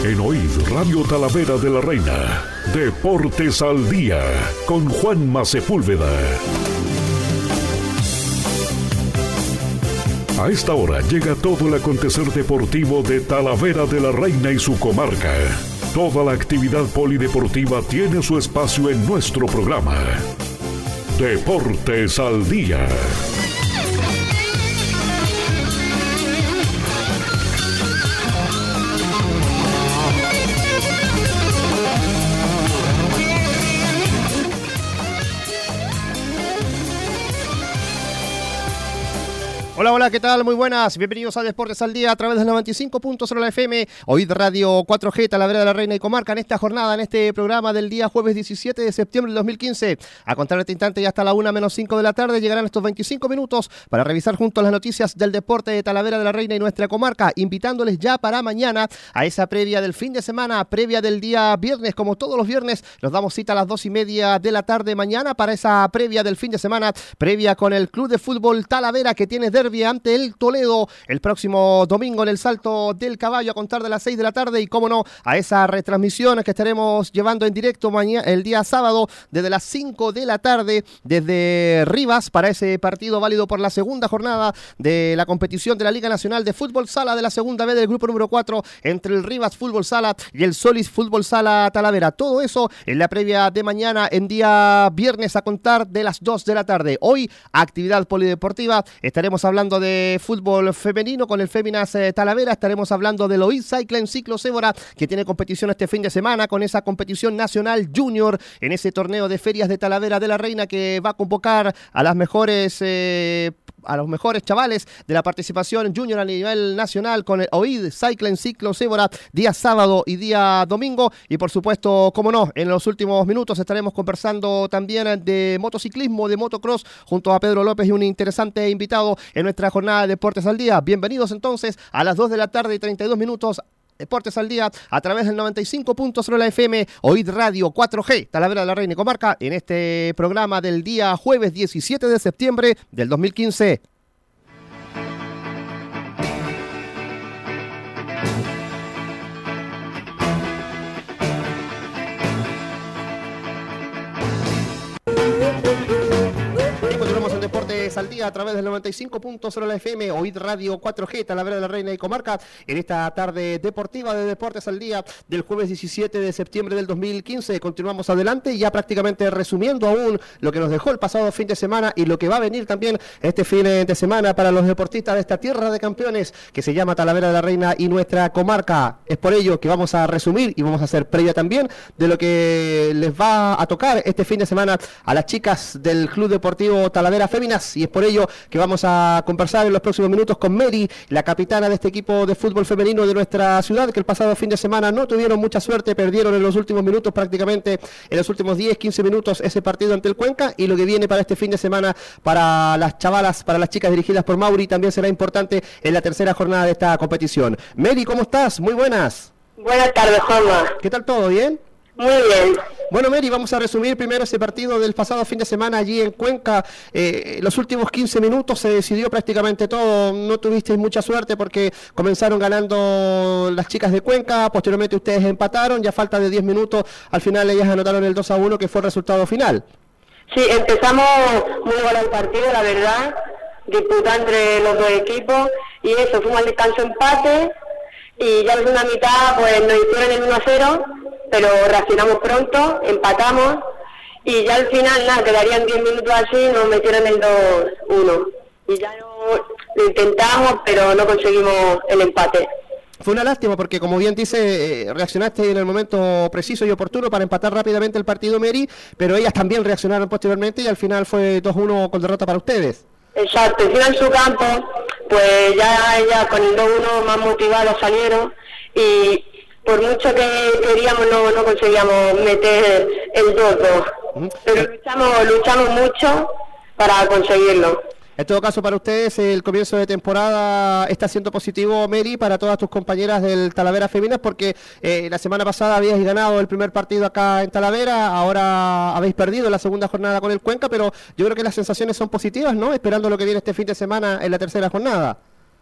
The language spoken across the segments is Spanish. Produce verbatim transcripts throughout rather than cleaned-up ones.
En O I D Radio Talavera de la Reina, Deportes al Día, con Juanma Sepúlveda. A esta hora llega todo el acontecer deportivo de Talavera de la Reina y su comarca. Toda la actividad polideportiva tiene su espacio en nuestro programa. Deportes al Día. Hola, hola, ¿qué tal? Muy buenas, bienvenidos a Deportes al Día a través del noventa y cinco punto cero de la F M, O I D Radio cuatro G, Talavera de la Reina y Comarca, en esta jornada, en este programa del día jueves diecisiete de septiembre del dos mil quince. A contar este instante y hasta la una menos cinco de la tarde llegarán estos veinticinco minutos para revisar juntos las noticias del deporte de Talavera de la Reina y nuestra comarca, invitándoles ya para mañana a esa previa del fin de semana, previa del día viernes, como todos los viernes, nos damos cita a las dos y media de la tarde mañana para esa previa del fin de semana, previa con el Club de Fútbol Talavera que tiene derbi ante el Toledo el próximo domingo en el Salto del Caballo a contar de las seis de la tarde y cómo no a esa retransmisión que estaremos llevando en directo mañana, el día sábado desde las cinco de la tarde desde Rivas para ese partido válido por la segunda jornada de la competición de la Liga Nacional de Fútbol Sala de la segunda B del grupo número cuatro entre el Rivas Fútbol Sala y el Solís Fútbol Sala Talavera. Todo eso en la previa de mañana en día viernes a contar de las dos de la tarde. Hoy actividad polideportiva, estaremos hablando de fútbol femenino con el Féminas eh, Talavera, estaremos hablando del O I D Cycling Ciclo Cébora que tiene competición este fin de semana con esa competición nacional junior en ese torneo de ferias de Talavera de la Reina que va a convocar a las mejores eh, a los mejores chavales de la participación junior a nivel nacional con el O I D Cycling Ciclo Cébora día sábado y día domingo y por supuesto, como no, en los últimos minutos estaremos conversando también de motociclismo, de motocross junto a Pedro López y un interesante invitado en nuestra jornada de Deportes al Día. Bienvenidos entonces a las dos de la tarde y treinta y dos minutos. Deportes al Día a través del noventa y cinco punto cero de la F M, O I D Radio cuatro G, Talavera de la Reina y Comarca, en este programa del día jueves diecisiete de septiembre del dos mil quince. Deportes al Día a través del noventa y cinco punto cero de la F M, O I D Radio cuatro G, Talavera de la Reina y Comarca, en esta tarde deportiva de Deportes al Día del jueves diecisiete de septiembre del dos mil quince. Continuamos adelante, ya prácticamente resumiendo aún lo que nos dejó el pasado fin de semana y lo que va a venir también este fin de semana para los deportistas de esta tierra de campeones que se llama Talavera de la Reina y nuestra comarca. Es por ello que vamos a resumir y vamos a hacer previa también de lo que les va a tocar este fin de semana a las chicas del Club Deportivo Talavera Féminas, y es por ello que vamos a conversar en los próximos minutos con Mary, la capitana de este equipo de fútbol femenino de nuestra ciudad, que el pasado fin de semana no tuvieron mucha suerte, perdieron en los últimos minutos, prácticamente en los últimos diez, quince minutos ese partido ante el Cuenca, y lo que viene para este fin de semana para las chavalas, para las chicas dirigidas por Mauri, también será importante en la tercera jornada de esta competición. Mary, ¿cómo estás? Muy buenas. Buenas tardes, Juanma. ¿Qué tal todo? ¿Bien? Muy bien. Bueno, Mary, vamos a resumir primero ese partido del pasado fin de semana allí en Cuenca. Eh, los últimos quince minutos se decidió prácticamente todo. No tuvisteis mucha suerte porque comenzaron ganando las chicas de Cuenca, posteriormente ustedes empataron, ya falta de diez minutos, al final ellas anotaron el dos a uno, que fue el resultado final. Sí, empezamos muy bueno el partido, la verdad, disputa entre los dos equipos, y eso, fuimos al descanso empate, y ya en una mitad pues nos hicieron el uno a cero, pero reaccionamos pronto, empatamos, y ya al final, nada, quedarían diez minutos así, nos metieron el dos uno. Y ya no, lo intentamos, pero no conseguimos el empate. Fue una lástima porque, como bien dice, eh, reaccionaste en el momento preciso y oportuno para empatar rápidamente el partido, Mary, pero ellas también reaccionaron posteriormente y al final fue dos uno con derrota para ustedes. Exacto, encima en su campo, pues ya ellas con el dos uno más motivadas salieron, y por mucho que queríamos no, no conseguíamos meter el dos dos, uh-huh. Pero luchamos, luchamos mucho para conseguirlo. En todo caso, para ustedes el comienzo de temporada está siendo positivo, Mary, para todas tus compañeras del Talavera Féminas, porque eh, la semana pasada habíais ganado el primer partido acá en Talavera, ahora habéis perdido la segunda jornada con el Cuenca, pero yo creo que las sensaciones son positivas, ¿no? Esperando lo que viene este fin de semana en la tercera jornada.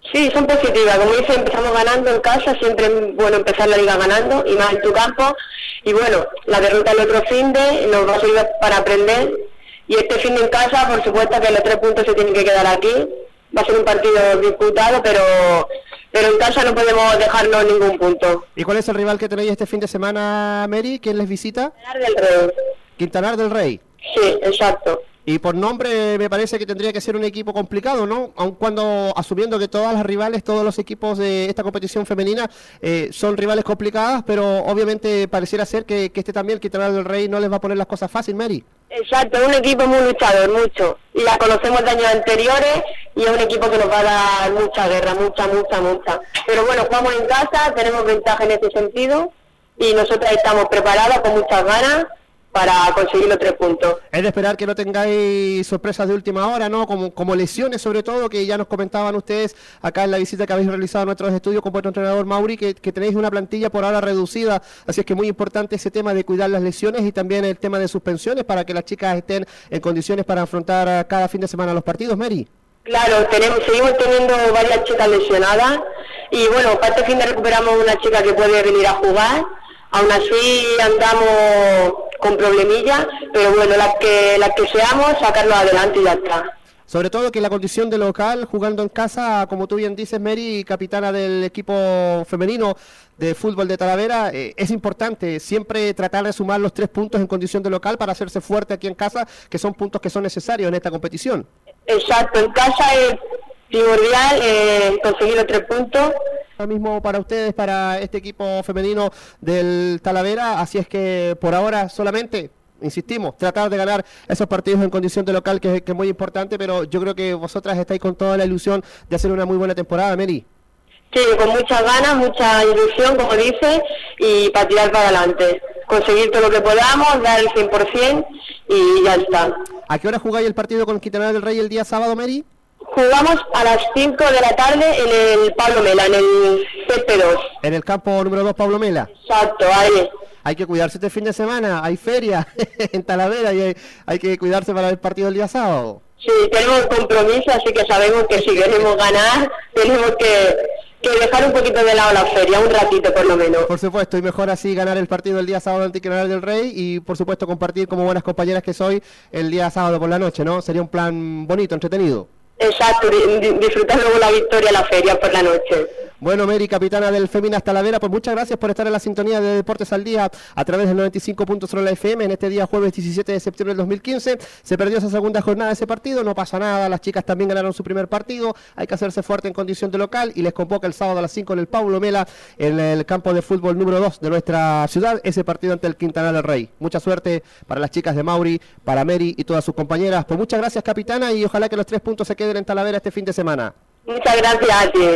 Sí, son positivas. Como dice, empezamos ganando en casa, siempre es bueno empezar la liga ganando, y más en tu campo. Y bueno, la derrota del otro fin de nos va a servir para aprender. Y este fin de en casa, por supuesto que los tres puntos se tienen que quedar aquí. Va a ser un partido disputado, pero pero en casa no podemos dejarnos ningún punto. ¿Y cuál es el rival que tenéis este fin de semana, Mary? ¿Quién les visita? Quintanar del Rey. Quintanar del Rey. Sí, exacto. Y por nombre me parece que tendría que ser un equipo complicado, ¿no? Aun cuando, asumiendo que todas las rivales, todos los equipos de esta competición femenina eh, son rivales complicadas, pero obviamente pareciera ser que, que este también, el Quintanar del Rey, no les va a poner las cosas fácil, Mary. Exacto, es un equipo muy luchador, mucho. Y la conocemos de años anteriores y es un equipo que nos va a dar mucha guerra, mucha, mucha, mucha. Pero bueno, jugamos en casa, tenemos ventaja en ese sentido y nosotras estamos preparadas con muchas ganas para conseguir los tres puntos. Es de esperar que no tengáis sorpresas de última hora, ¿no? Como, como lesiones, sobre todo, que ya nos comentaban ustedes acá en la visita que habéis realizado a nuestros estudios con vuestro entrenador Mauri, que, que tenéis una plantilla por ahora reducida, así es que muy importante ese tema de cuidar las lesiones y también el tema de suspensiones para que las chicas estén en condiciones para afrontar cada fin de semana los partidos, Mary. Claro, tenemos, seguimos teniendo varias chicas lesionadas y bueno, para este fin de recuperamos una chica que puede venir a jugar. Aún así andamos con problemillas, pero bueno, las que las que seamos, sacarlo adelante y ya está. Sobre todo que la condición de local, jugando en casa, como tú bien dices, Mary, capitana del equipo femenino de fútbol de Talavera, eh, es importante siempre tratar de sumar los tres puntos en condición de local para hacerse fuerte aquí en casa, que son puntos que son necesarios en esta competición. Exacto, en casa es primordial eh, conseguir los tres puntos. Ahora mismo para ustedes, para este equipo femenino del Talavera, así es que por ahora solamente, insistimos, tratar de ganar esos partidos en condición de local, que, que es muy importante, pero yo creo que vosotras estáis con toda la ilusión de hacer una muy buena temporada, Mary. Sí, con muchas ganas, mucha ilusión, como dice, y para tirar para adelante. Conseguir todo lo que podamos, dar el cien por ciento y ya está. ¿A qué hora jugáis el partido con Quintanar del Rey el día sábado, Mary? Jugamos a las cinco de la tarde en el Pablo Mela, en el C P dos. En el campo número dos, Pablo Mela. Exacto, ahí. Hay que cuidarse este fin de semana, hay feria en Talavera y hay, hay que cuidarse para el partido el día sábado. Sí, tenemos compromiso, así que sabemos que si queremos ganar, tenemos que, que dejar un poquito de lado la feria, un ratito por lo menos. Por supuesto, y mejor así ganar el partido el día sábado ante Quintanar del Rey y por supuesto compartir como buenas compañeras que soy el día sábado por la noche, ¿no? Sería un plan bonito, entretenido. Exacto, disfrutar luego la victoria a la feria por la noche. Bueno, Mary, capitana del Féminas Talavera, pues muchas gracias por estar en la sintonía de Deportes al Día a través del noventa y cinco punto cero de la F M en este día jueves diecisiete de septiembre del dos mil quince. Se perdió esa segunda jornada de ese partido, no pasa nada, las chicas también ganaron su primer partido, hay que hacerse fuerte en condición de local y les convoca el sábado a las cinco en el Pablo Mela, en el campo de fútbol número dos de nuestra ciudad, ese partido ante el Quintanar del Rey. Mucha suerte para las chicas de Mauri, para Mary y todas sus compañeras. Pues muchas gracias, capitana, y ojalá que los tres puntos se queden en Talavera este fin de semana. Muchas gracias a ti.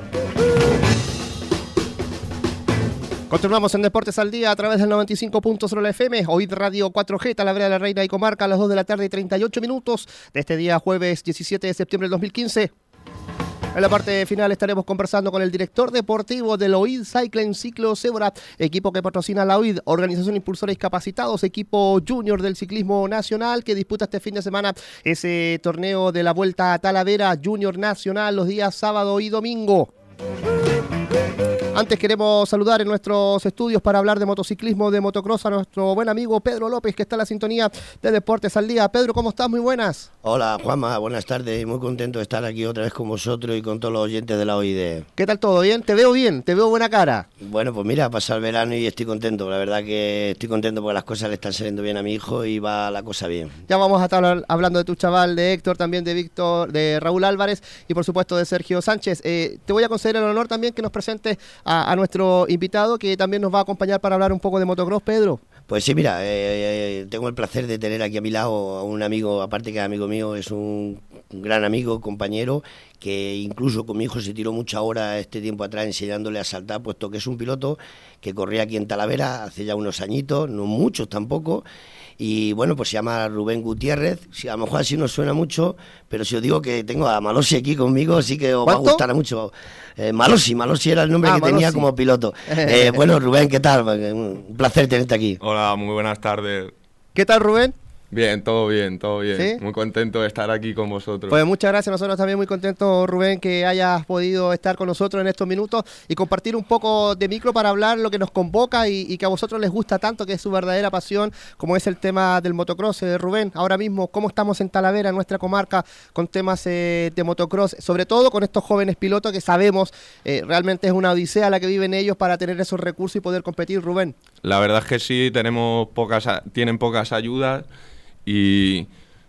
Continuamos en Deportes al Día a través del noventa y cinco punto cero de la F M, Oíd Radio cuatro G, Talavera de la Reina y Comarca, a las dos de la tarde y treinta y ocho minutos de este día jueves diecisiete de septiembre del dos mil quince. En la parte final estaremos conversando con el director deportivo del Oíd Cycling Ciclo Zebra, equipo que patrocina la Oíd, organización Impulsores Capacitados, equipo junior del ciclismo nacional que disputa este fin de semana ese torneo de la Vuelta a Talavera Junior Nacional los días sábado y domingo. Antes queremos saludar en nuestros estudios para hablar de motociclismo, de motocross a nuestro buen amigo Pedro López, que está en la sintonía de Deportes al Día. Pedro, ¿cómo estás? Muy buenas. Hola, Juanma, buenas tardes. Muy contento de estar aquí otra vez con vosotros y con todos los oyentes de la O I D. ¿Qué tal todo? ¿Bien? Te veo bien, te veo buena cara. Bueno, pues mira, pasa el verano y estoy contento. La verdad que estoy contento porque las cosas le están saliendo bien a mi hijo y va la cosa bien. Ya vamos a estar hablando de tu chaval, de Héctor, también de Víctor, de Raúl Álvarez y por supuesto de Sergio Sánchez. Eh, te voy a conceder el honor también que nos presentes a, a nuestro invitado que también nos va a acompañar para hablar un poco de motocross, Pedro. Pues sí, mira, eh, tengo el placer de tener aquí a mi lado a un amigo, aparte que es amigo mío, es un, un gran amigo, compañero, que incluso con mi hijo se tiró mucha hora este tiempo atrás enseñándole a saltar, puesto que es un piloto que corría aquí en Talavera hace ya unos añitos, no muchos tampoco. Y bueno, pues se llama Rubén Gutiérrez. Sí, a lo mejor así no suena mucho, pero si os digo que tengo a Malosi aquí conmigo, sí que os va a gustar mucho. Eh, Malosi, Malosi era el nombre ah, que Malosi. tenía como piloto. Eh, bueno, Rubén, ¿qué tal? Un placer tenerte aquí. Hola, muy buenas tardes. ¿Qué tal, Rubén? Bien, todo bien, todo bien. ¿Sí? Muy contento de estar aquí con vosotros. Pues muchas gracias, nosotros también muy contentos, Rubén, que hayas podido estar con nosotros en estos minutos y compartir un poco de micro para hablar lo que nos convoca y, y que a vosotros les gusta tanto, que es su verdadera pasión, como es el tema del motocross. Eh, Rubén, ahora mismo, ¿cómo estamos en Talavera, en nuestra comarca, con temas eh, de motocross? Sobre todo con estos jóvenes pilotos que sabemos eh, realmente es una odisea la que viven ellos para tener esos recursos y poder competir, Rubén. La verdad es que sí, tenemos pocas, tienen pocas ayudas. Y...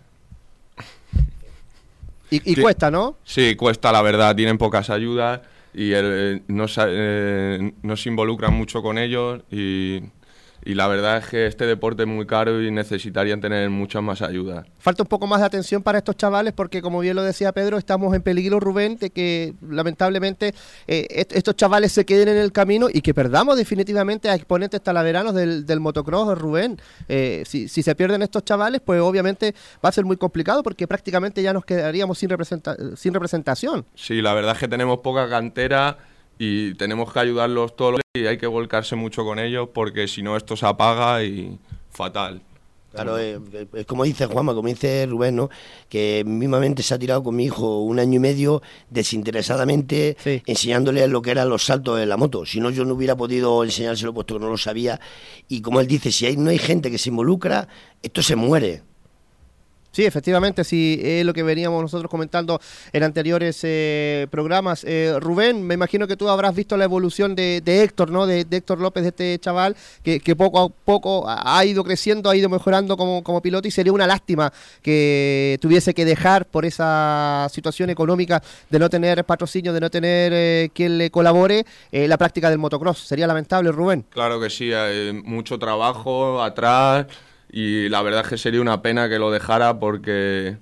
y... Y cuesta, ¿no? Sí, cuesta, la verdad, tienen pocas ayudas y el, no, eh, no se involucran mucho con ellos y, y la verdad es que este deporte es muy caro y necesitarían tener muchas más ayudas. Falta un poco más de atención para estos chavales porque, como bien lo decía Pedro, estamos en peligro, Rubén, de que lamentablemente eh, est estos chavales se queden en el camino y que perdamos definitivamente a exponentes talaveranos del, del motocross, Rubén. Eh, si, si se pierden estos chavales, pues obviamente va a ser muy complicado porque prácticamente ya nos quedaríamos sin, representa sin representación. Sí, la verdad es que tenemos poca cantera y tenemos que ayudarlos todos y hay que volcarse mucho con ellos porque si no esto se apaga y fatal. Claro, es, es como dice Juanma, como dice Rubén, ¿no? Que mismamente se ha tirado con mi hijo un año y medio desinteresadamente, sí, enseñándole lo que eran los saltos de la moto. Si no, yo no hubiera podido enseñárselo puesto que no lo sabía. Y como él dice, si hay, no hay gente que se involucra, esto se muere. Sí, efectivamente, sí, es lo que veníamos nosotros comentando en anteriores eh, programas. Eh, Rubén, me imagino que tú habrás visto la evolución de, de Héctor, ¿no? De, de Héctor López, de este chaval, que, que poco a poco ha ido creciendo, ha ido mejorando como, como piloto y sería una lástima que tuviese que dejar por esa situación económica de no tener patrocinio, de no tener eh, quien le colabore eh, la práctica del motocross. Sería lamentable, Rubén. Claro que sí, hay mucho trabajo atrás. Y la verdad es que sería una pena que lo dejara porque,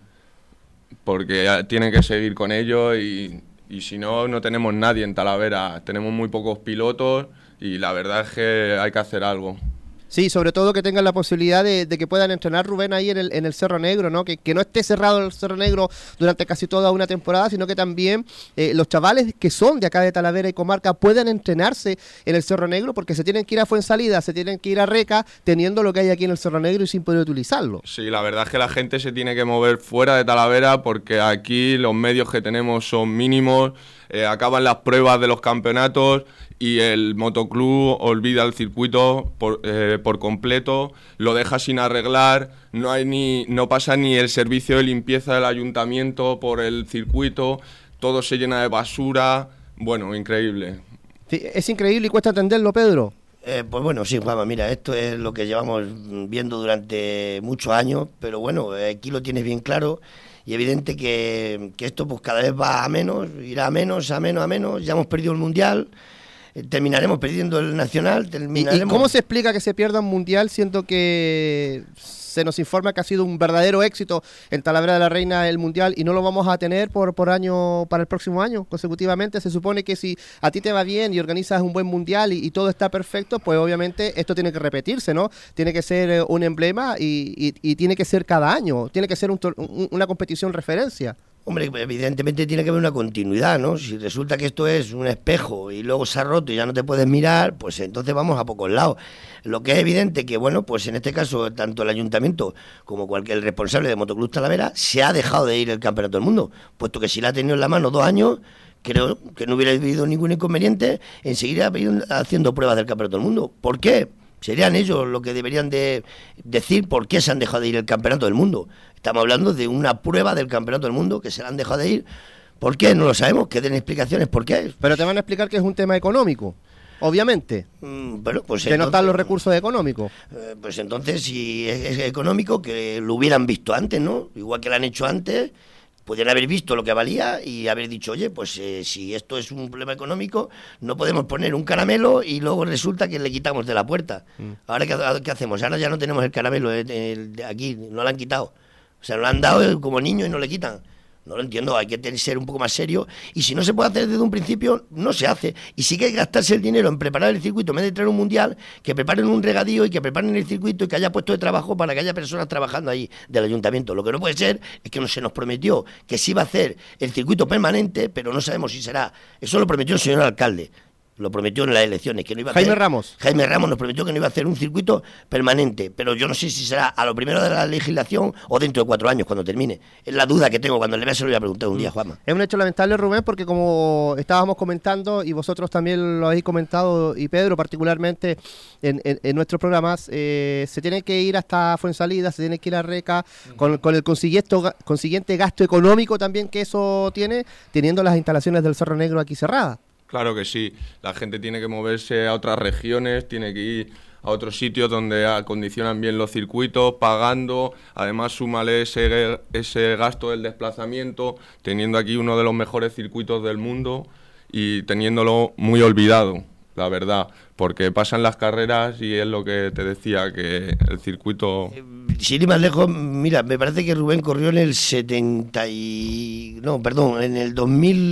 porque tienen que seguir con ello y, y si no, no tenemos nadie en Talavera. Tenemos muy pocos pilotos y la verdad es que hay que hacer algo. Sí, sobre todo que tengan la posibilidad de, de que puedan entrenar, Rubén, ahí en el, en el Cerro Negro, ¿no? Que, que no esté cerrado el Cerro Negro durante casi toda una temporada, sino que también eh, los chavales que son de acá de Talavera y comarca puedan entrenarse en el Cerro Negro, porque se tienen que ir a Fuensalida, se tienen que ir a Reca, teniendo lo que hay aquí en el Cerro Negro y sin poder utilizarlo. Sí, la verdad es que la gente se tiene que mover fuera de Talavera porque aquí los medios que tenemos son mínimos, eh, acaban las pruebas de los campeonatos y el motoclub olvida el circuito por, eh, por completo, lo deja sin arreglar, no hay ni no pasa ni el servicio de limpieza del ayuntamiento por el circuito, todo se llena de basura, bueno, increíble. Sí, es increíble y cuesta entenderlo, Pedro. Eh, pues bueno, sí, Juanma, mira, esto es lo que llevamos viendo durante muchos años, pero bueno, aquí lo tienes bien claro. Y evidente que, que esto pues cada vez va a menos, irá a menos, a menos, a menos, ya hemos perdido el Mundial, eh, terminaremos perdiendo el Nacional, terminaremos... ¿Y, ¿Y cómo se explica que se pierda un Mundial siendo que se nos informa que ha sido un verdadero éxito en Talavera de la Reina el Mundial y no lo vamos a tener por, por año para el próximo año consecutivamente? Se supone que si a ti te va bien y organizas un buen Mundial y, y todo está perfecto, pues obviamente esto tiene que repetirse, ¿no? Tiene que ser eh, un emblema y, y, y tiene que ser cada año, tiene que ser un, un, una competición referencia. Hombre, evidentemente tiene que haber una continuidad, ¿no? Si resulta que esto es un espejo y luego se ha roto y ya no te puedes mirar, pues entonces vamos a pocos lados. Lo que es evidente que, bueno, pues en este caso, tanto el ayuntamiento como cualquier responsable de Motoclub Talavera se ha dejado de ir el Campeonato del Mundo, puesto que si la ha tenido en la mano dos años, creo que no hubiera habido ningún inconveniente en seguir haciendo pruebas del Campeonato del Mundo. ¿Por qué? Serían ellos los que deberían de decir por qué se han dejado de ir el Campeonato del Mundo. Estamos hablando de una prueba del Campeonato del Mundo que se la han dejado de ir. ¿Por qué? No lo sabemos, que den explicaciones por qué. Pero te van a explicar que es un tema económico, obviamente. Mm, bueno, pues que entonces, no están los recursos económicos. Eh, pues entonces, si es, es económico, que lo hubieran visto antes, ¿no? Igual que lo han hecho antes, podrían haber visto lo que valía y haber dicho, oye, pues eh, si esto es un problema económico, no podemos poner un caramelo y luego resulta que le quitamos de la puerta. Mm. Ahora, ¿qué, ¿qué hacemos? Ahora ya no tenemos el caramelo el, el, aquí, no lo han quitado. O sea, lo han dado como niño y no le quitan. No lo entiendo, hay que ser un poco más serio. Y si no se puede hacer desde un principio, no se hace. Y sí que hay que gastarse el dinero en preparar el circuito, en vez de traer un mundial, que preparen un regadío y que preparen el circuito y que haya puesto de trabajo para que haya personas trabajando ahí del ayuntamiento. Lo que no puede ser es que se nos prometió que se iba a hacer el circuito permanente, pero no sabemos si será. Eso lo prometió el señor alcalde. lo prometió en las elecciones, que no iba a Jaime hacer, Ramos. Jaime Ramos nos prometió que no iba a hacer un circuito permanente, pero yo no sé si será a lo primero de la legislación o dentro de cuatro años, cuando termine. Es la duda que tengo, cuando le vea se lo voy a preguntar un día, Juanma. Es un hecho lamentable, Rubén, porque como estábamos comentando, y vosotros también lo habéis comentado, y Pedro particularmente, en, en, en nuestros programas, eh, se tiene que ir hasta Fuensalida, se tiene que ir a Reca, con, con el consiguiente, consiguiente gasto económico también que eso tiene, teniendo las instalaciones del Cerro Negro aquí cerradas. Claro que sí, la gente tiene que moverse a otras regiones, tiene que ir a otros sitios donde acondicionan bien los circuitos, pagando, además súmale ese, ese gasto del desplazamiento, teniendo aquí uno de los mejores circuitos del mundo y teniéndolo muy olvidado, la verdad, porque pasan las carreras y es lo que te decía, que el circuito... Sin ir más lejos, mira, me parece que Rubén corrió en el setenta y... no, perdón, en el dos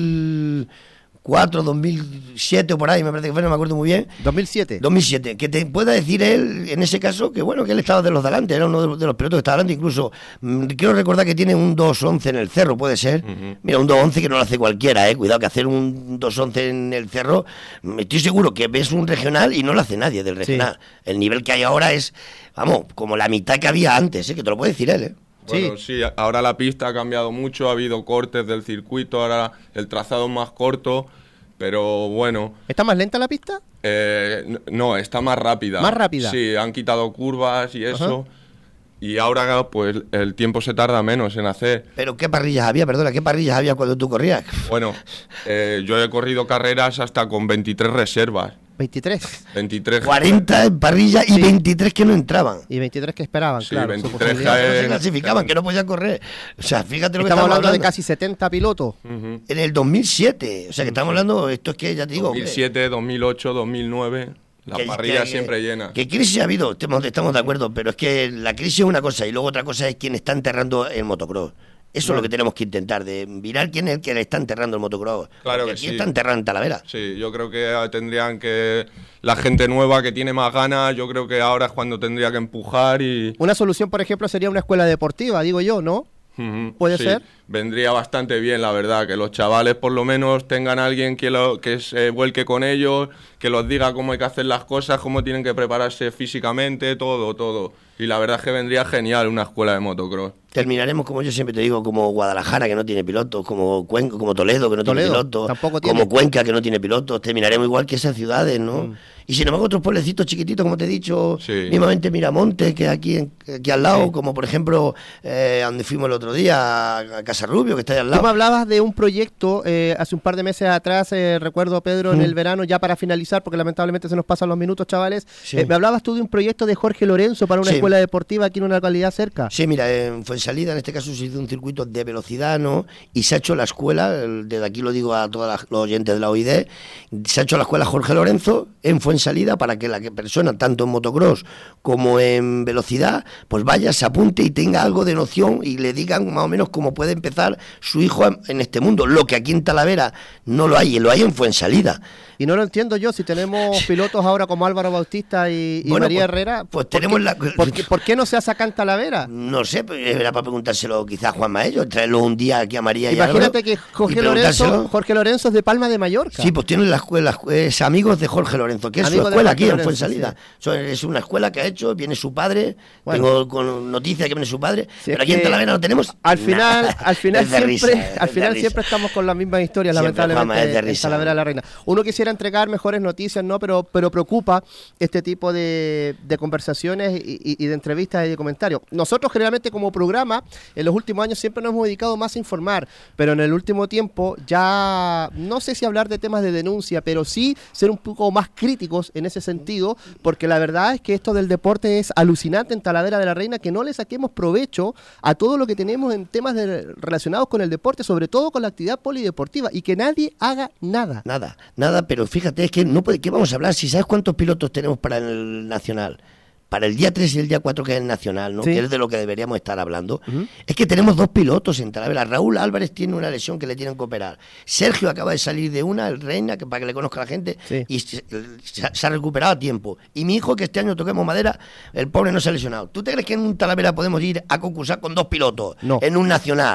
mil cuatro, dos mil siete o por ahí, me parece que fue, no me acuerdo muy bien. dos mil siete. dos mil siete, que te pueda decir él, en ese caso, que bueno, que él estaba de los de adelante, era uno de los, de los pilotos que estaba adelante, incluso, mmm, quiero recordar que tiene un dos once en el cerro, puede ser. Uh-huh. Mira, un dos once que no lo hace cualquiera, eh, cuidado, que hacer un dos once en el cerro, estoy seguro que ves un regional y no lo hace nadie del regional. Sí. El nivel que hay ahora es, vamos, como la mitad que había antes, eh, que te lo puede decir él, eh. Bueno, sí. sí, ahora la pista ha cambiado mucho, ha habido cortes del circuito, ahora el trazado es más corto, pero bueno... ¿Está más lenta la pista? Eh, no, está más rápida. ¿Más rápida? Sí, han quitado curvas y eso, uh-huh. y ahora pues el tiempo se tarda menos en hacer. ¿Pero qué parrillas había? Perdona, ¿qué parrillas había cuando tú corrías? Bueno, eh, yo he corrido carreras hasta con veintitrés reservas. veintitrés. veintitrés. cuarenta en parrilla y sí. veintitrés que no entraban. Y veintitrés que esperaban, sí, claro. veintitrés que no se clasificaban, que no podían correr. O sea, fíjate lo estamos que estamos hablando. hablando de casi setenta pilotos. Uh-huh. En el dos mil siete. O sea, que estamos hablando, esto es que ya te digo. dos mil siete, que, dos mil ocho, dos mil nueve. La parrilla siempre llena. Que crisis ha habido, estamos, estamos de acuerdo, pero es que la crisis es una cosa y luego otra cosa es quién está enterrando el motocross. Eso bueno. es lo que tenemos que intentar, de mirar quién es el que le está enterrando el motocross. Claro Porque que aquí sí. está enterrando en Talavera. Sí, yo creo que tendrían que... La gente nueva que tiene más ganas, yo creo que ahora es cuando tendría que empujar y... Una solución, por ejemplo, sería una escuela deportiva, digo yo, ¿no? Uh-huh. ¿Puede sí, ser? Vendría bastante bien, la verdad, que los chavales por lo menos tengan a alguien que, lo, que se vuelque con ellos, que los diga cómo hay que hacer las cosas, cómo tienen que prepararse físicamente, todo, todo. Y la verdad es que vendría genial una escuela de motocross. Terminaremos, como yo siempre te digo, como Guadalajara, que no tiene pilotos, como Cuenca, como Toledo, que no Toledo, tiene pilotos, tampoco tiene. como Cuenca, que no tiene pilotos. Terminaremos igual que esas ciudades, ¿no? Mm. Y sin embargo, otros pueblecitos chiquititos, como te he dicho, sí. mismamente Miramonte, que aquí, en, aquí al lado, sí. como por ejemplo, eh, donde fuimos el otro día, a Casarrubio, que está ahí al lado. Tú me hablabas de un proyecto eh, hace un par de meses atrás, eh, recuerdo, Pedro, mm. en el verano, ya para finalizar, porque lamentablemente se nos pasan los minutos, chavales. Sí. Eh, me hablabas tú de un proyecto de Jorge Lorenzo para una sí. escuela deportiva aquí en una localidad cerca. Sí, mira, en Fuensalida, en este caso, se hizo un circuito de velocidad, ¿no? Y se ha hecho la escuela, desde aquí lo digo a todos los oyentes de la O I D, se ha hecho la escuela Jorge Lorenzo en Fuensalida para que la persona, tanto en motocross como en velocidad, pues vaya, se apunte y tenga algo de noción y le digan más o menos cómo puede empezar su hijo en este mundo. Lo que aquí en Talavera no lo hay, y lo hay en Fuensalida. Y no lo entiendo yo, si tenemos pilotos ahora como Álvaro Bautista y, y bueno, María pues, Herrera, pues ¿por, tenemos qué, la... ¿por, qué, ¿por qué no se hace acá en Talavera? No sé, era para preguntárselo quizás a Juan Maello, traerlo un día aquí a María y Imagínate Álvaro, que Jorge Lorenzo, Jorge Lorenzo es de Palma de Mallorca. Sí, pues tienen la escuela, es amigos de Jorge Lorenzo, que es Amigo su escuela aquí Lorenzo, en Fuensalida. Sí. Es una escuela que ha hecho, viene su padre, bueno. tengo con noticias que viene su padre, sí, pero aquí en Talavera no tenemos al final, nada. al final siempre, risa, al final siempre estamos con las mismas historias, siempre, lamentablemente, Juanma, en Talavera de la Reina. Uno quisiera entregar mejores noticias, ¿no? Pero, pero preocupa este tipo de, de conversaciones y, y, y de entrevistas y de comentarios. Nosotros generalmente como programa, en los últimos años siempre nos hemos dedicado más a informar, pero en el último tiempo ya, no sé si hablar de temas de denuncia, pero sí ser un poco más críticos en ese sentido, porque la verdad es que esto del deporte es alucinante en Talavera de la Reina, que no le saquemos provecho a todo lo que tenemos en temas de, relacionados con el deporte, sobre todo con la actividad polideportiva, y que nadie haga nada. Nada, nada, pero fíjate, es que no puede, ¿qué vamos a hablar? Si sabes cuántos pilotos tenemos para el Nacional, para el día tres y el día cuatro, que es el Nacional, ¿no? Sí. Que es de lo que deberíamos estar hablando. Uh-huh. Es que tenemos dos pilotos en Talavera. Raúl Álvarez tiene una lesión que le tienen que operar. Sergio acaba de salir de una, el Reina, que para que le conozca a la gente, sí. y se, se, se ha recuperado a tiempo. Y mi hijo, que este año toquemos madera, el pobre no se ha lesionado. ¿Tú te crees que en un Talavera podemos ir a concursar con dos pilotos? No. En un Nacional.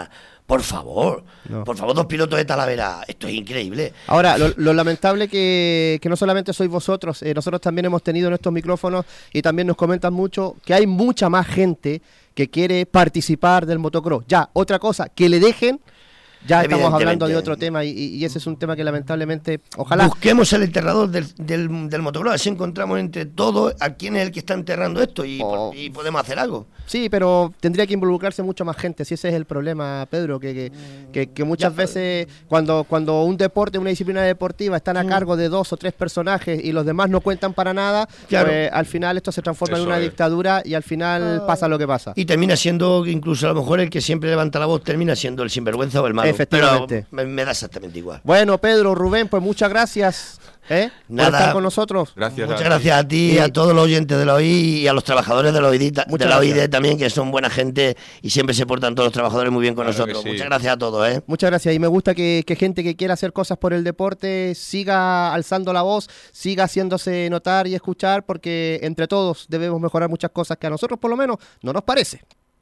Por favor, No. por favor, dos pilotos de Talavera, esto es increíble. Ahora, lo, lo lamentable que, que no solamente sois vosotros, eh, nosotros también hemos tenido en estos micrófonos y también nos comentan mucho que hay mucha más gente que quiere participar del motocross. Ya, otra cosa, que le dejen, ya estamos hablando de otro tema y, y ese es un tema que lamentablemente, ojalá... Busquemos el enterrador del, del, del motocross, así encontramos entre todos a quién es el que está enterrando esto y, Oh. por, y podemos hacer algo. Sí, pero tendría que involucrarse mucho más gente, si ese es el problema, Pedro, que, que, que, que muchas Ya, veces cuando, cuando un deporte, una disciplina deportiva están a cargo de dos o tres personajes y los demás no cuentan para nada, Claro. pues al final esto se transforma Eso en una es. dictadura y al final pasa lo que pasa. Y termina siendo, incluso a lo mejor el que siempre levanta la voz, termina siendo el sinvergüenza o el malo. Efectivamente. Pero me, me da exactamente igual. Bueno, Pedro, Rubén, pues muchas gracias ¿eh? por Nada. estar con nosotros. Gracias. Muchas a ti. gracias a ti, Y- a todos los oyentes de la O I y a los trabajadores de la O I D, de Muchas la O I D gracias. también, que son buena gente y siempre se portan todos los trabajadores muy bien con Claro que nosotros. sí. Muchas gracias a todos, ¿eh? Muchas gracias y me gusta que, que gente que quiera hacer cosas por el deporte siga alzando la voz, siga haciéndose notar y escuchar porque entre todos debemos mejorar muchas cosas que a nosotros por lo menos no nos parece.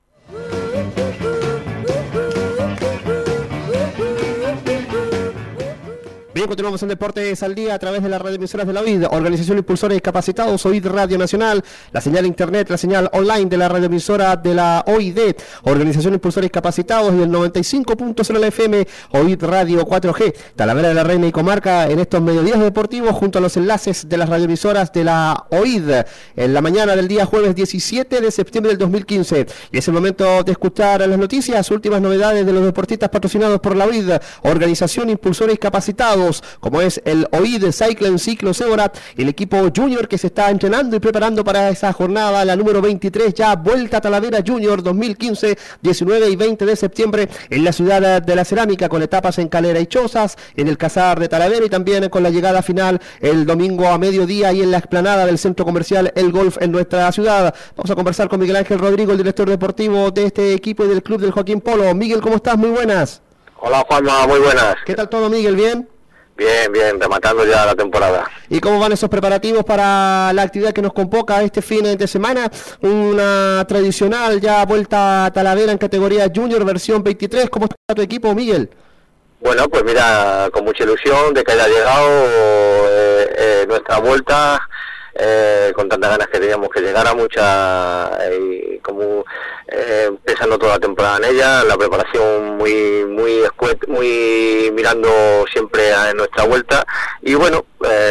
Bien, continuamos en Deportes al Día a través de las radioemisoras de la O I D, Organización Impulsores Discapacitados, O I D Radio Nacional, la señal internet, la señal online de la radioemisora de la O I D, Organización Impulsores Discapacitados y el noventa y cinco punto cero la F M, O I D Radio cuatro G, Talavera de la Reina y Comarca en estos mediodías deportivos junto a los enlaces de las radioemisoras de la O I D en la mañana del día jueves diecisiete de septiembre del dos mil quince. Y es el momento de escuchar las noticias, últimas novedades de los deportistas patrocinados por la O I D, Organización Impulsores Discapacitados, como es el O I D Cycling Ciclo Sevorat, el equipo junior que se está entrenando y preparando para esa jornada, la número veintitrés, ya Vuelta a Talavera Junior dos mil quince, diecinueve y veinte de septiembre en la ciudad de la Cerámica, con etapas en Calera y Chozas, en el Casar de Talavera y también con la llegada final el domingo a mediodía y en la explanada del centro comercial El Golf en nuestra ciudad. Vamos a conversar con Miguel Ángel Rodrigo, el director deportivo de este equipo y del club del Joaquín Polo. Miguel, ¿cómo estás? Muy buenas. Hola Juanma, muy buenas. ¿Qué tal todo, Miguel? ¿Bien? Bien, bien, rematando ya la temporada. ¿Y cómo van esos preparativos para la actividad que nos convoca este fin de semana? Una tradicional ya Vuelta a Talavera en categoría Junior versión veintitrés. ¿Cómo está tu equipo, Miguel? Bueno, pues mira, con mucha ilusión de que haya llegado eh, eh, nuestra vuelta, eh, con tantas ganas que teníamos que llegara, mucha, eh, como eh, pensando toda la temporada en ella, la preparación muy muy escuet, muy mirando siempre a nuestra vuelta y bueno,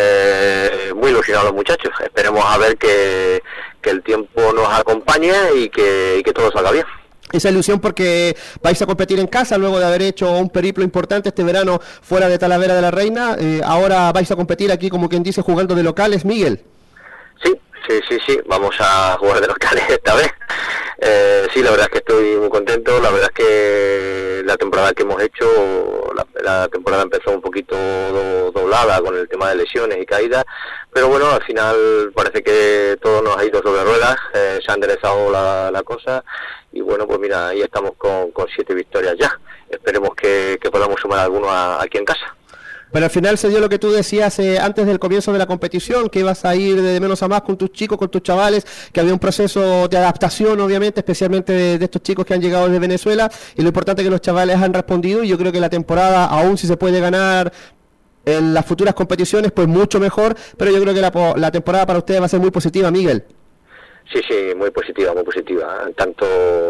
eh, muy ilusionados los muchachos. Esperemos a ver que, que el tiempo nos acompañe y que, y que todo salga bien. Esa ilusión porque vais a competir en casa luego de haber hecho un periplo importante este verano fuera de Talavera de la Reina. Eh, ahora vais a competir aquí, como quien dice, jugando de locales, Miguel. Sí, sí, sí, sí, vamos a jugar de locales esta vez. Eh, sí, la verdad es que estoy muy contento, la verdad es que la temporada que hemos hecho, la, la temporada empezó un poquito do, doblada con el tema de lesiones y caídas, pero bueno, al final parece que todo nos ha ido sobre ruedas, eh, se ha enderezado la, la cosa y bueno, pues mira, ahí estamos con, con siete victorias ya, esperemos que, que podamos sumar alguno a, aquí en casa. Pero al final se dio lo que tú decías eh, antes del comienzo de la competición, que ibas a ir de menos a más con tus chicos, con tus chavales, que había un proceso de adaptación, obviamente, especialmente de, de estos chicos que han llegado desde Venezuela, y lo importante es que los chavales han respondido, y yo creo que la temporada, aún si se puede ganar en las futuras competiciones, pues mucho mejor, pero yo creo que la, la temporada para ustedes va a ser muy positiva, Miguel. Sí, sí, muy positiva, muy positiva, tanto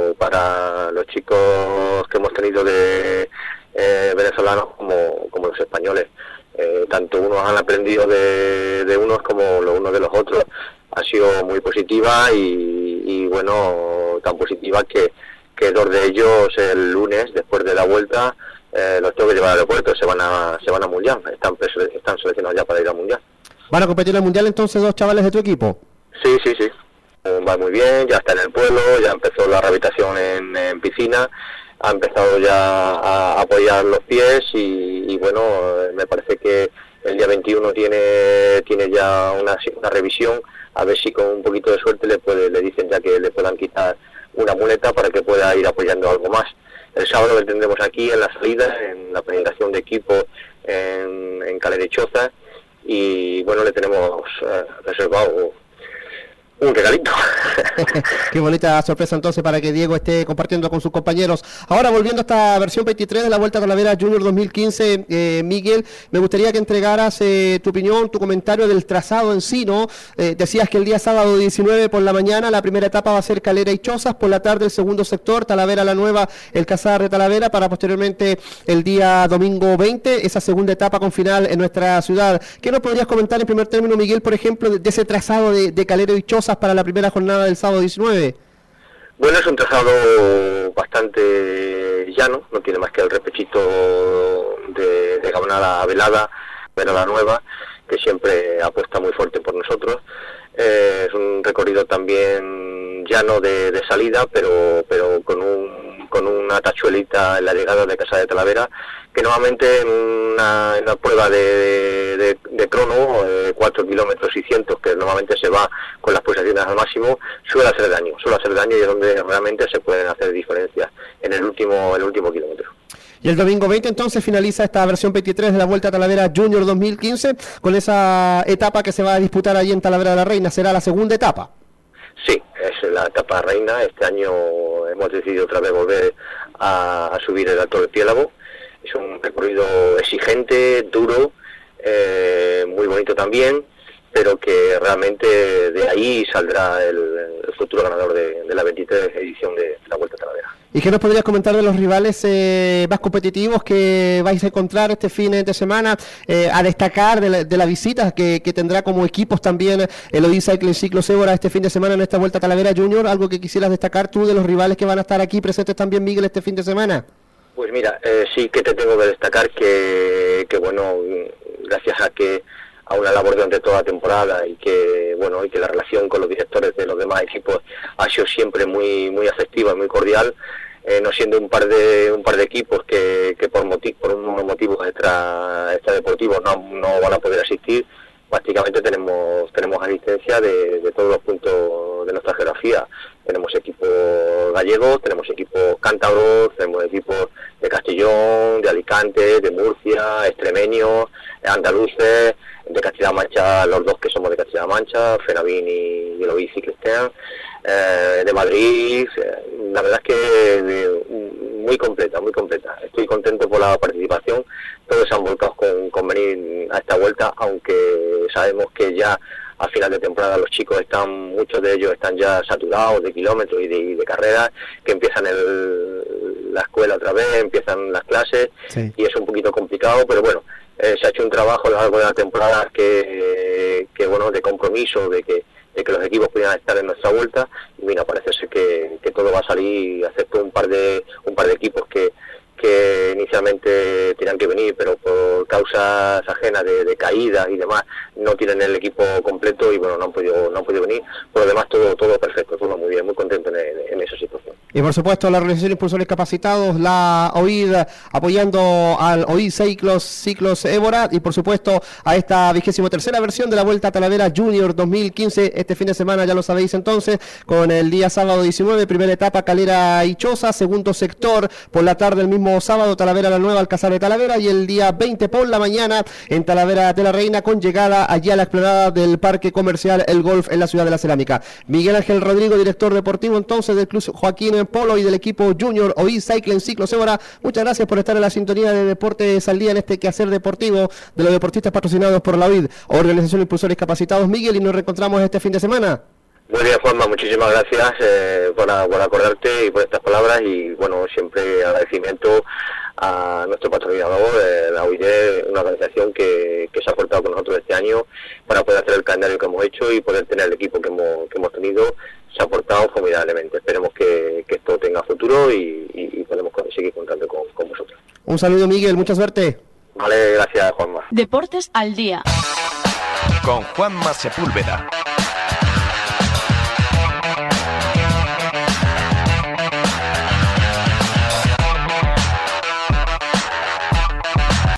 para los chicos que hemos tenido de eh, venezolanos como, como los españoles. Eh, tanto unos han aprendido de, de unos como los unos de los otros. Ha sido muy positiva y, y bueno, tan positiva que, que dos de ellos el lunes, después de la vuelta, eh, los tengo que llevar al aeropuerto, se van a se van a Mundial, están, están seleccionados ya para ir al Mundial. ¿Van a competir en el Mundial entonces dos chavales de tu equipo? Sí, sí, sí. Va muy bien, ya está en el pueblo, ya empezó la rehabilitación en, en piscina, ha empezado ya a apoyar los pies y, y bueno, me parece que el día veintiuno tiene tiene ya una, una revisión, a ver si con un poquito de suerte le puede le dicen ya que le puedan quitar una muleta para que pueda ir apoyando algo más. El sábado lo tendremos aquí en la salida, en la presentación de equipo en, en Calera y Chozas y bueno, le tenemos eh, reservado un regalito. Qué bonita sorpresa entonces para que Diego esté compartiendo con sus compañeros. Ahora volviendo a esta versión veintitrés de la Vuelta a Talavera Junior dos mil quince, eh, Miguel, me gustaría que entregaras eh, tu opinión, tu comentario del trazado en sí, ¿no? Eh, decías que el día sábado diecinueve por la mañana la primera etapa va a ser Calera y Chozas, por la tarde el segundo sector, Talavera la Nueva, el Cazar de Talavera, para posteriormente el día domingo veinte, esa segunda etapa con final en nuestra ciudad. ¿Qué nos podrías comentar en primer término, Miguel, por ejemplo, de, de ese trazado de, de Calera y Chozas para la primera jornada del sábado diecinueve? Bueno, es un trazado bastante llano, no tiene más que el repechito de, de Gabonada a Velada, pero la Nueva, que siempre apuesta muy fuerte por nosotros. Eh, es un recorrido también llano de, de salida, pero pero con un con una tachuelita en la llegada de Casa de Talavera, que normalmente en una, en una prueba de, de, de crono, eh, cuatro kilómetros y cientos, que normalmente se va con las pulsaciones al máximo, suele hacer daño, suele hacer daño y es donde realmente se pueden hacer diferencias en el último, el último kilómetro. Y el domingo veinte entonces finaliza esta versión veintitrés de la Vuelta a Talavera Junior dos mil quince con esa etapa que se va a disputar allí en Talavera de la Reina. ¿Será la segunda etapa? Sí, es la etapa reina. Este año hemos decidido otra vez volver a, a subir el Alto del Piélago. Es un recorrido exigente, duro, eh, muy bonito también, pero que realmente de ahí saldrá el, el futuro ganador de, de la veintitrés edición de la Vuelta a Talavera. ¿Y qué nos podrías comentar de los rivales eh, más competitivos que vais a encontrar este fin de semana, eh, a destacar de la, de la visita que, que tendrá como equipos también el O I Cycling Ciclos Évora este fin de semana en esta Vuelta a Talavera Junior? ¿Algo que quisieras destacar tú de los rivales que van a estar aquí presentes también, Miguel, este fin de semana? Pues mira, eh, sí que te tengo que destacar que, que bueno, gracias a que a una labor durante toda la temporada y que bueno y que la relación con los directores de los demás equipos ha sido siempre muy muy afectiva y muy cordial, eh, no siendo un par de un par de equipos que, que por motiv, por unos motivos extra extra deportivos no, no van a poder asistir. Prácticamente tenemos tenemos asistencia de, de todos los puntos de nuestra geografía. Tenemos equipos gallegos, tenemos equipos cántabros, tenemos equipos de Castellón, de Alicante, de Murcia, extremeños, andaluces, de Castilla-La Mancha, los dos que somos de Castilla-La Mancha, Fenavín y el O I Ciclistén, eh, de Madrid. La verdad es que de, muy completa, muy completa. Estoy contento por la participación. Todos se han volcado con, con venir a esta vuelta, aunque sabemos que ya a final de temporada los chicos están, muchos de ellos están ya saturados de kilómetros y de, y de carreras, que empiezan el, la escuela otra vez, empiezan las clases, sí. Y es un poquito complicado, pero bueno, eh, se ha hecho un trabajo a lo largo de la temporada que, que bueno, de compromiso, de que de que los equipos pudieran estar en nuestra vuelta, y mira, parece ser que, que todo va a salir, acepto un par de un par de equipos que que inicialmente tenían que venir, pero por causas ajenas de, de caídas y demás, no tienen el equipo completo y bueno, no han podido, no han podido venir. Por lo demás, todo todo perfecto, todo muy bien, muy contento en, en, en esa situación. Y por supuesto, la Organización Impulsores Capacitados, la O I D apoyando al O I Ciclos, Ciclos Évora, y por supuesto a esta vigésimo tercera versión de la Vuelta a Talavera Junior dos mil quince, este fin de semana, ya lo sabéis entonces, con el día sábado diecinueve, primera etapa Calera y Choza, segundo sector por la tarde el mismo sábado Talavera la Nueva, Alcázar de Talavera, y el día veinte por la mañana en Talavera de la Reina, con llegada allí a la explanada del Parque Comercial El Golf en la Ciudad de la Cerámica. Miguel Ángel Rodrigo, director deportivo entonces del Club Joaquín Polo y del equipo Junior O I Cycling Ciclos Évora, muchas gracias por estar en la sintonía de Deportes al Día en este quehacer deportivo de los deportistas patrocinados por la O I D, Organización Impulsores Capacitados, Miguel, y nos reencontramos este fin de semana. Muy bien, Juanma, muchísimas gracias eh, por, por acordarte y por estas palabras, y bueno, siempre agradecimiento a nuestro patrocinador, eh, la O I D, una organización que, que se ha portado con nosotros este año para poder hacer el calendario que hemos hecho y poder tener el equipo que hemos, que hemos tenido. Se ha portado formidablemente. Esperemos que, que esto tenga futuro y, y, y podemos seguir contando con, con vosotros. Un saludo, Miguel, mucha suerte. Vale, gracias, Juanma. Deportes al Día con Juanma Sepúlveda.